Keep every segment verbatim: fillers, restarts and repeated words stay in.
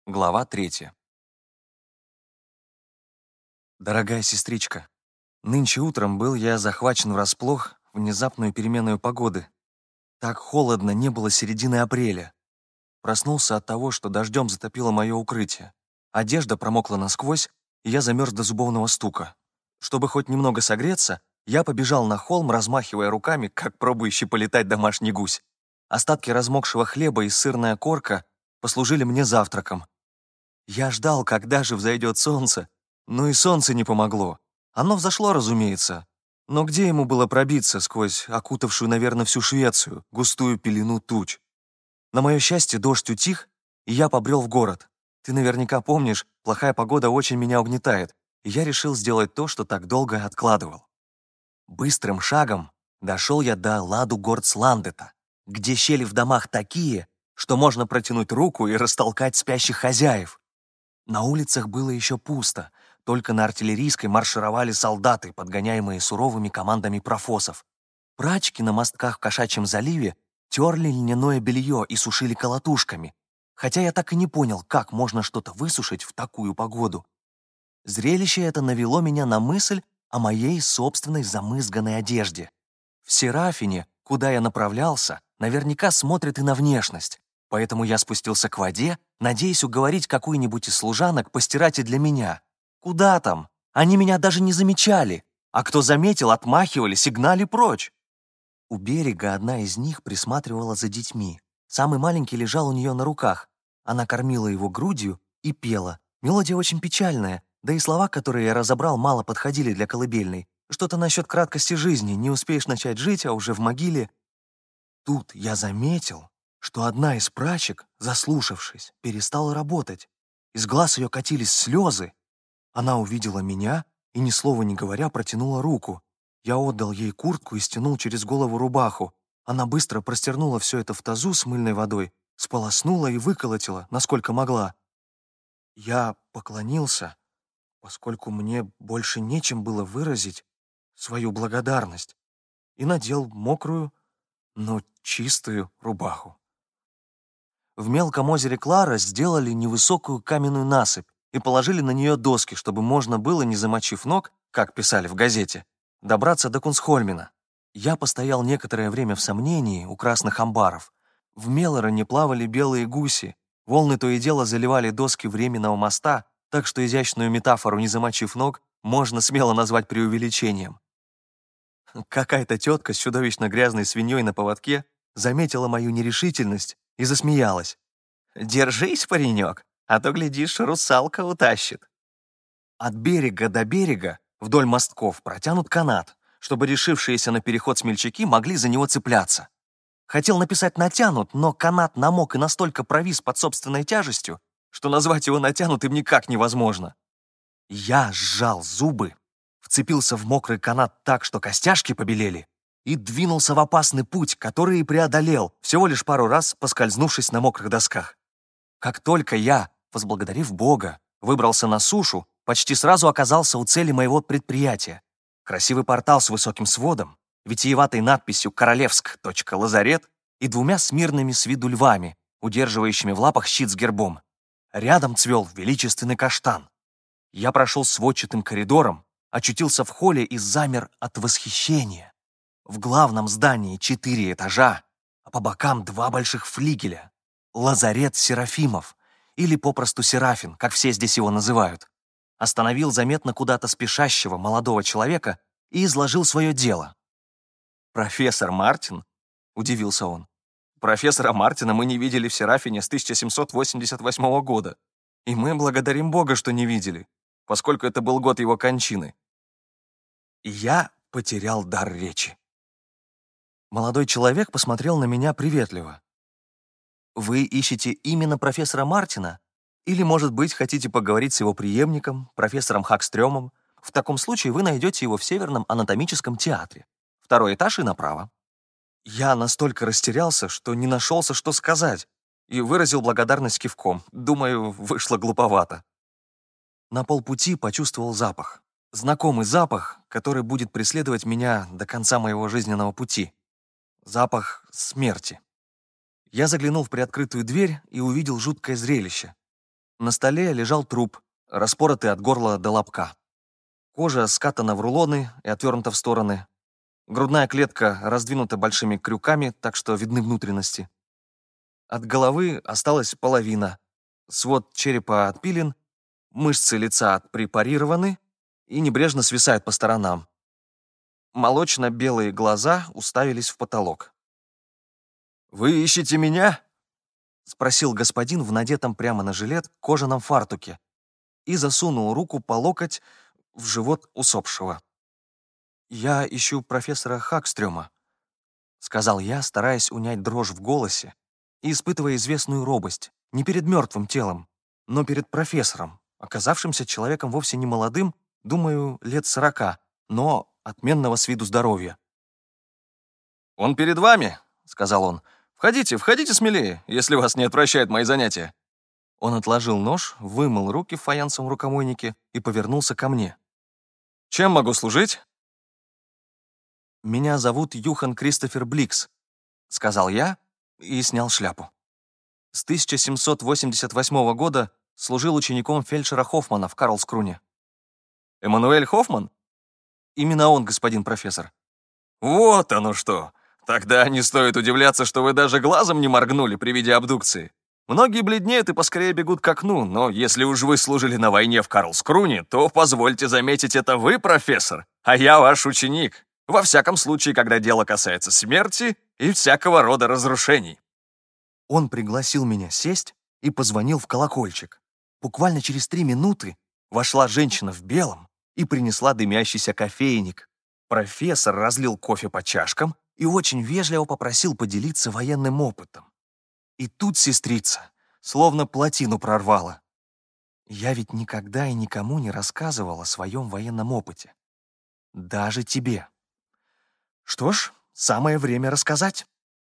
Глава третья. Дорогая сестричка, нынче утром был я захвачен врасплох внезапную переменную погоды. Так холодно не было середины апреля. Проснулся от того, что дождем затопило мое укрытие. Одежда промокла насквозь, и я замерз до зубовного стука. Чтобы хоть немного согреться, я побежал на холм, размахивая руками, как пробующий полетать домашний гусь. Остатки размокшего хлеба и сырная корка послужили мне завтраком. Я ждал, когда же взойдет солнце, но и солнце не помогло. Оно взошло, разумеется, но где ему было пробиться сквозь окутавшую, наверное, всю Швецию густую пелену туч? На мое счастье, дождь утих, и я побрел в город. Ты наверняка помнишь, плохая погода очень меня угнетает, и я решил сделать то, что так долго откладывал. Быстрым шагом дошел я до Ладу-Горцландета, где щели в домах такие, что можно протянуть руку и растолкать спящих хозяев. На улицах было еще пусто, только на артиллерийской маршировали солдаты, подгоняемые суровыми командами профосов. Прачки на мостках в Кошачьем заливе терли льняное белье и сушили колотушками, хотя я так и не понял, как можно что-то высушить в такую погоду. Зрелище это навело меня на мысль о моей собственной замызганной одежде. В Серафине, куда я направлялся, наверняка смотрят и на внешность, поэтому я спустился к воде, надеясь уговорить какую-нибудь из служанок постирать и для меня. Куда там? Они меня даже не замечали, а кто заметил, отмахивали, сигнали прочь. У берега одна из них присматривала за детьми. Самый маленький лежал у нее на руках. Она кормила его грудью и пела. Мелодия очень печальная, да и слова, которые я разобрал, мало подходили для колыбельной. Что-то насчет краткости жизни, не успеешь начать жить, а уже в могиле. Тут я заметил, что одна из прачек, заслушавшись, перестала работать. Из глаз ее катились слезы. Она увидела меня и, ни слова не говоря, протянула руку. Я отдал ей куртку и стянул через голову рубаху. Она быстро простернула все это в тазу с мыльной водой, сполоснула и выколотила, насколько могла. Я поклонился, поскольку мне больше нечем было выразить свою благодарность, и надел мокрую, но чистую рубаху. В мелком озере Клара сделали невысокую каменную насыпь и положили на нее доски, чтобы можно было, не замочив ног, как писали в газете, добраться до Кунсхольмена. Я постоял некоторое время в сомнении у красных амбаров. В Мелороне плавали белые гуси, волны то и дело заливали доски временного моста, так что изящную метафору «не замочив ног» можно смело назвать преувеличением. Какая-то тетка с чудовищно грязной свиньей на поводке заметила мою нерешительность и засмеялась. «Держись, паренек, а то, глядишь, русалка утащит». От берега до берега вдоль мостков протянут канат, чтобы решившиеся на переход смельчаки могли за него цепляться. Хотел написать «натянут», но канат намок и настолько провис под собственной тяжестью, что назвать его натянутым никак невозможно. Я сжал зубы, вцепился в мокрый канат так, что костяшки побелели, и двинулся в опасный путь, который и преодолел, всего лишь пару раз поскользнувшись на мокрых досках. Как только я, возблагодарив Бога, выбрался на сушу, почти сразу оказался у цели моего предприятия. Красивый портал с высоким сводом, витиеватой надписью «Королевск. Лазарет» и двумя смирными с виду львами, удерживающими в лапах щит с гербом. Рядом цвел величественный каштан. Я прошел сводчатым коридором, очутился в холле и замер от восхищения. В главном здании четыре этажа, а по бокам два больших флигеля. Лазарет Серафимов, или попросту Серафин, как все здесь его называют. Остановил заметно куда-то спешащего молодого человека и изложил свое дело. «Профессор Мартин?» — удивился он. «Профессора Мартина мы не видели в Серафине с тысяча семьсот восемьдесят восьмого года. И мы благодарим Бога, что не видели, поскольку это был год его кончины». И я потерял дар речи. Молодой человек посмотрел на меня приветливо. «Вы ищете именно профессора Мартина? Или, может быть, хотите поговорить с его преемником, профессором Хакстрёмом? В таком случае вы найдете его в Северном анатомическом театре. Второй этаж и направо». Я настолько растерялся, что не нашелся, что сказать, и выразил благодарность кивком. Думаю, вышло глуповато. На полпути почувствовал запах. Знакомый запах, который будет преследовать меня до конца моего жизненного пути. Запах смерти. Я заглянул в приоткрытую дверь и увидел жуткое зрелище. На столе лежал труп, распоротый от горла до лобка. Кожа скатана в рулоны и отвернута в стороны. Грудная клетка раздвинута большими крюками, так что видны внутренности. От головы осталась половина. Свод черепа отпилен, мышцы лица отпрепарированы и небрежно свисают по сторонам. Молочно-белые глаза уставились в потолок. «Вы ищете меня?» — спросил господин в надетом прямо на жилет кожаном фартуке и засунул руку по локоть в живот усопшего. «Я ищу профессора Хакстрёма», — сказал я, стараясь унять дрожь в голосе и испытывая известную робость не перед мертвым телом, но перед профессором, оказавшимся человеком вовсе не молодым, думаю, лет сорока, но отменного с виду здоровья. «Он перед вами», — сказал он. «Входите, входите смелее, если вас не отвращают мои занятия». Он отложил нож, вымыл руки в фаянсовом рукомойнике и повернулся ко мне. «Чем могу служить?» «Меня зовут Юхан Кристофер Бликс», — сказал я и снял шляпу. С тысяча семьсот восемьдесят восьмого года служил учеником фельдшера Хоффмана в Карлскруне. «Эммануэль Хоффман?» «Именно он, господин профессор». «Вот оно что! Тогда не стоит удивляться, что вы даже глазом не моргнули при виде абдукции. Многие бледнеют и поскорее бегут к окну, но если уж вы служили на войне в Карлскруне, то, позвольте заметить, это вы, профессор, а я ваш ученик. Во всяком случае, когда дело касается смерти и всякого рода разрушений». Он пригласил меня сесть и позвонил в колокольчик. Буквально через три минуты вошла женщина в белом и принесла дымящийся кофейник. Профессор разлил кофе по чашкам и очень вежливо попросил поделиться военным опытом. И тут сестрица словно плотину прорвала. Я ведь никогда и никому не рассказывал о своем военном опыте. Даже тебе. Что ж, самое время рассказать.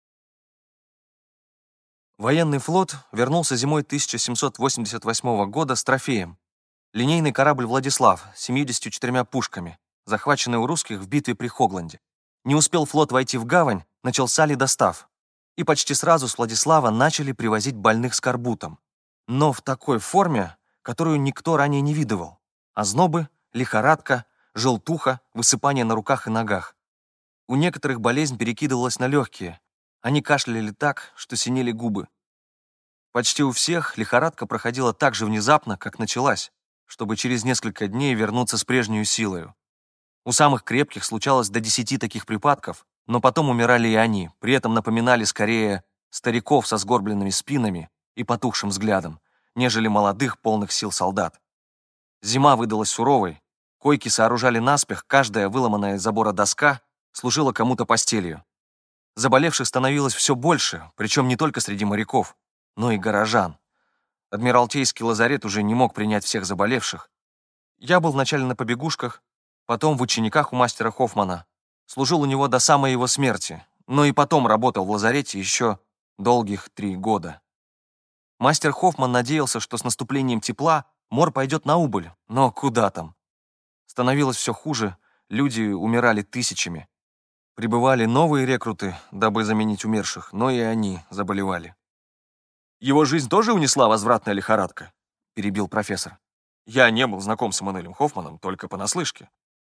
Военный флот вернулся зимой тысяча семьсот восемьдесят восьмого года с трофеем. Линейный корабль «Владислав» с семьюдесятью четырьмя пушками, захваченный у русских в битве при Хогленде. Не успел флот войти в гавань, начался ледостав. И почти сразу с Владислава начали привозить больных с корбутом. Но в такой форме, которую никто ранее не видывал. Ознобы, лихорадка, желтуха, высыпание на руках и ногах. У некоторых болезнь перекидывалась на легкие. Они кашляли так, что синели губы. Почти у всех лихорадка проходила так же внезапно, как началась, чтобы через несколько дней вернуться с прежней силою. У самых крепких случалось до десяти таких припадков, но потом умирали и они, при этом напоминали скорее стариков со сгорбленными спинами и потухшим взглядом, нежели молодых, полных сил солдат. Зима выдалась суровой, койки сооружали наспех, каждая выломанная из забора доска служила кому-то постелью. Заболевших становилось все больше, причем не только среди моряков, но и горожан. Адмиралтейский лазарет уже не мог принять всех заболевших. Я был вначале на побегушках, потом в учениках у мастера Хоффмана, служил у него до самой его смерти, но и потом работал в лазарете еще долгих три года. Мастер Хоффман надеялся, что с наступлением тепла мор пойдет на убыль, но куда там. Становилось все хуже, люди умирали тысячами. Прибывали новые рекруты, дабы заменить умерших, но и они заболевали. «Его жизнь тоже унесла возвратная лихорадка?» — перебил профессор. «Я не был знаком с Эммануэлем Хоффманом, только понаслышке».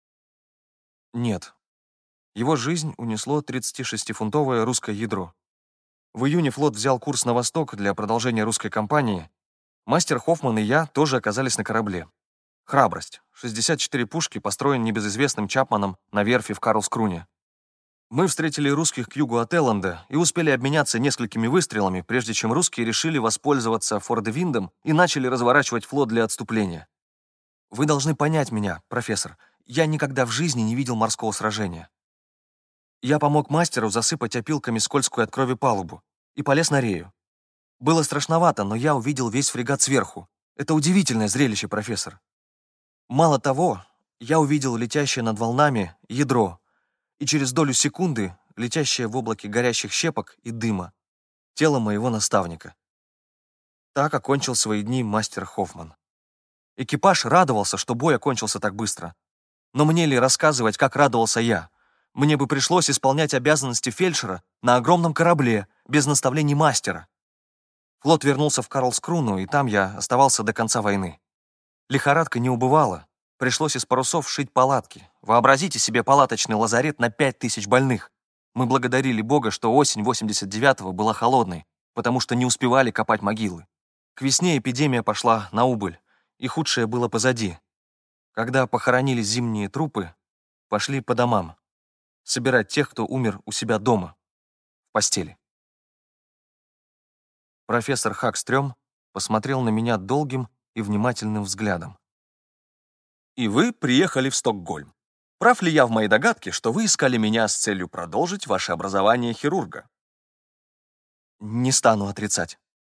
Нет. Его жизнь унесло тридцатишестифунтовое русское ядро. В июне флот взял курс на восток для продолжения русской кампании. Мастер Хоффман и я тоже оказались на корабле. «Храбрость». шестьдесят четыре пушки, построен небезызвестным Чапманом на верфи в Карлскруне. Мы встретили русских к югу от Элленда и успели обменяться несколькими выстрелами, прежде чем русские решили воспользоваться Фордевиндом и начали разворачивать флот для отступления. Вы должны понять меня, профессор. Я никогда в жизни не видел морского сражения. Я помог мастеру засыпать опилками скользкую от крови палубу и полез на рею. Было страшновато, но я увидел весь фрегат сверху. Это удивительное зрелище, профессор. Мало того, я увидел летящее над волнами ядро, и через долю секунды летящее в облаке горящих щепок и дыма тело моего наставника. Так окончил свои дни мастер Хоффман. Экипаж радовался, что бой окончился так быстро. Но мне ли рассказывать, как радовался я? Мне бы пришлось исполнять обязанности фельдшера на огромном корабле, без наставлений мастера. Флот вернулся в Карлскруну, и там я оставался до конца войны. Лихорадка не убывала. Пришлось из парусов шить палатки. Вообразите себе палаточный лазарет на пять тысяч больных. Мы благодарили Бога, что осень восемьдесят девятого была холодной, потому что не успевали копать могилы. К весне эпидемия пошла на убыль, и худшее было позади. Когда похоронили зимние трупы, пошли по домам собирать тех, кто умер у себя дома, в постели. Профессор Хакстрём посмотрел на меня долгим и внимательным взглядом. «И вы приехали в Стокгольм. Прав ли я в моей догадке, что вы искали меня с целью продолжить ваше образование хирурга?» «Не стану отрицать».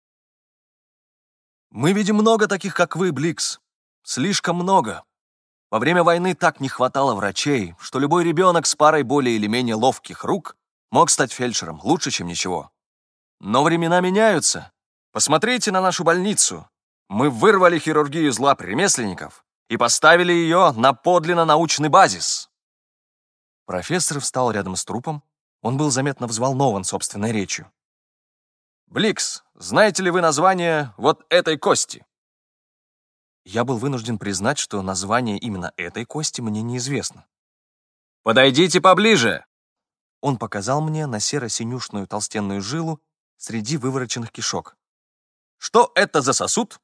«Мы видим много таких, как вы, Бликс. Слишком много. Во время войны так не хватало врачей, что любой ребенок с парой более или менее ловких рук мог стать фельдшером лучше, чем ничего. Но времена меняются. Посмотрите на нашу больницу. Мы вырвали хирургию из лап ремесленников и поставили ее на подлинно научный базис». Профессор встал рядом с трупом. Он был заметно взволнован собственной речью. «Бликс, знаете ли вы название вот этой кости?» Я был вынужден признать, что название именно этой кости мне неизвестно. «Подойдите поближе!» Он показал мне на серо-синюшную толстенную жилу среди вывороченных кишок. «Что это за сосуд?»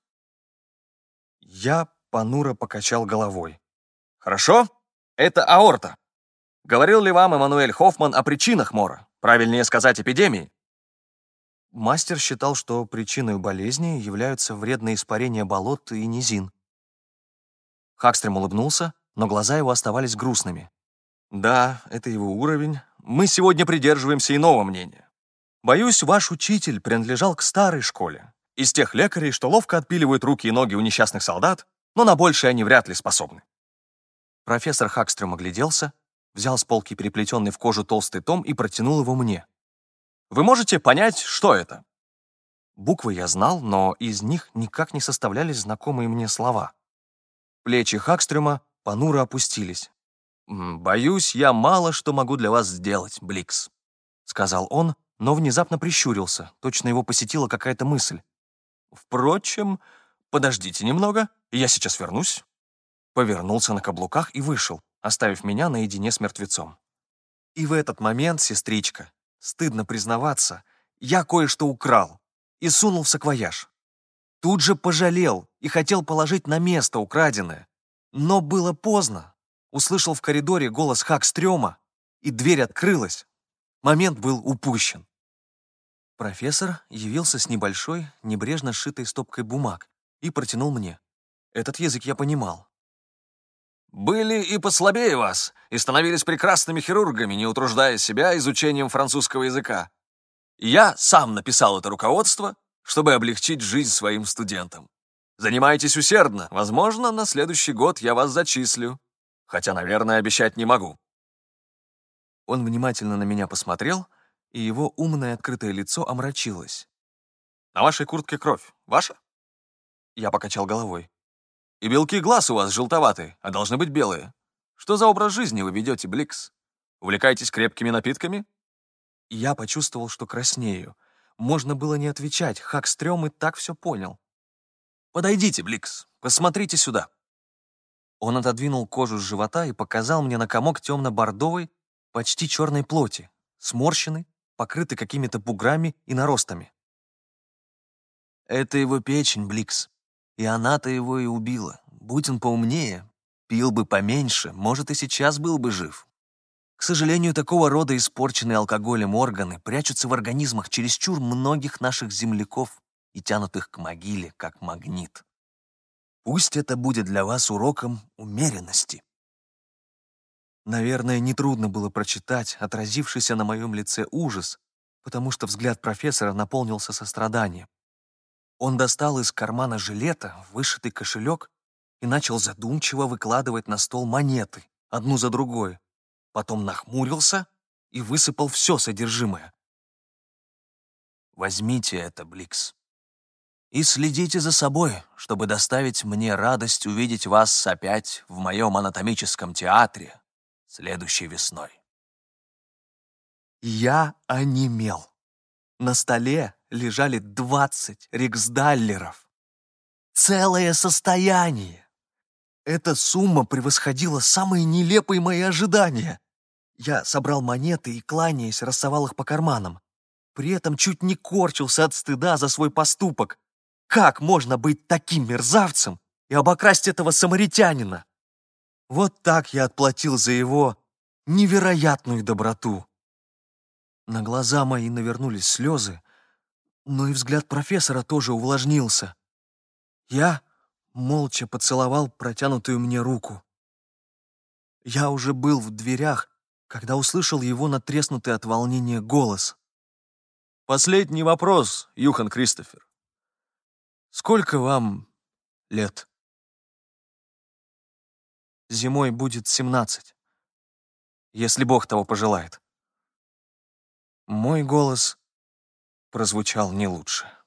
Я понуро покачал головой. «Хорошо, это аорта. Говорил ли вам Эммануэль Хоффман о причинах мора? Правильнее сказать, эпидемии?» Мастер считал, что причиной болезни являются вредные испарения болот и низин. Хакстрем улыбнулся, но глаза его оставались грустными. «Да, это его уровень. Мы сегодня придерживаемся иного мнения. Боюсь, ваш учитель принадлежал к старой школе, из тех лекарей, что ловко отпиливают руки и ноги у несчастных солдат, но на большее они вряд ли способны». Профессор Хакстрем огляделся, взял с полки переплетенный в кожу толстый том и протянул его мне. «Вы можете понять, что это?» Буквы я знал, но из них никак не составлялись знакомые мне слова. Плечи Хакстрема понуро опустились. «Боюсь, я мало что могу для вас сделать, Бликс», — сказал он, но внезапно прищурился, точно его посетила какая-то мысль. «Впрочем, подождите немного, я сейчас вернусь». Повернулся на каблуках и вышел, оставив меня наедине с мертвецом. И в этот момент, сестричка, стыдно признаваться, я кое-что украл и сунул в саквояж. Тут же пожалел и хотел положить на место украденное. Но было поздно. Услышал в коридоре голос Хакстрёма, и дверь открылась. Момент был упущен. Профессор явился с небольшой, небрежно сшитой стопкой бумаг и протянул мне. Этот язык я понимал. «Были и послабее вас, и становились прекрасными хирургами, не утруждая себя изучением французского языка. Я сам написал это руководство, чтобы облегчить жизнь своим студентам. Занимайтесь усердно, возможно, на следующий год я вас зачислю, хотя, наверное, обещать не могу». Он внимательно на меня посмотрел, и его умное открытое лицо омрачилось. «На вашей куртке кровь. Ваша?» Я покачал головой. «И белки глаз у вас желтоватые, а должны быть белые. Что за образ жизни вы ведете, Бликс? Увлекаетесь крепкими напитками?» Я почувствовал, что краснею. Можно было не отвечать, Хакстрём и так все понял. «Подойдите, Бликс, посмотрите сюда». Он отодвинул кожу с живота и показал мне на комок темно-бордовой, почти черной плоти, сморщенный, покрытый какими-то буграми и наростами. «Это его печень, Бликс. И она-то его и убила. Будь он поумнее, пил бы поменьше, может, и сейчас был бы жив. К сожалению, такого рода испорченные алкоголем органы прячутся в организмах чересчур многих наших земляков и тянут их к могиле, как магнит. Пусть это будет для вас уроком умеренности». Наверное, нетрудно было прочитать отразившийся на моем лице ужас, потому что взгляд профессора наполнился состраданием. Он достал из кармана жилета вышитый кошелек и начал задумчиво выкладывать на стол монеты, одну за другой. Потом нахмурился и высыпал все содержимое. «Возьмите это, Бликс, и следите за собой, чтобы доставить мне радость увидеть вас опять в моем анатомическом театре следующей весной». Я онемел. На столе лежали двадцать риксдаллеров. Целое состояние! Эта сумма превосходила самые нелепые мои ожидания. Я собрал монеты и, кланяясь, рассовал их по карманам. При этом чуть не корчился от стыда за свой поступок. Как можно быть таким мерзавцем и обокрасть этого самаритянина? Вот так я отплатил за его невероятную доброту. На глаза мои навернулись слезы, но и взгляд профессора тоже увлажнился. Я молча поцеловал протянутую мне руку. Я уже был в дверях, когда услышал его натреснутый от волнения голос. «Последний вопрос, Юхан Кристофер. Сколько вам лет?» «Зимой будет семнадцать, если Бог того пожелает». Мой голос прозвучал не лучше.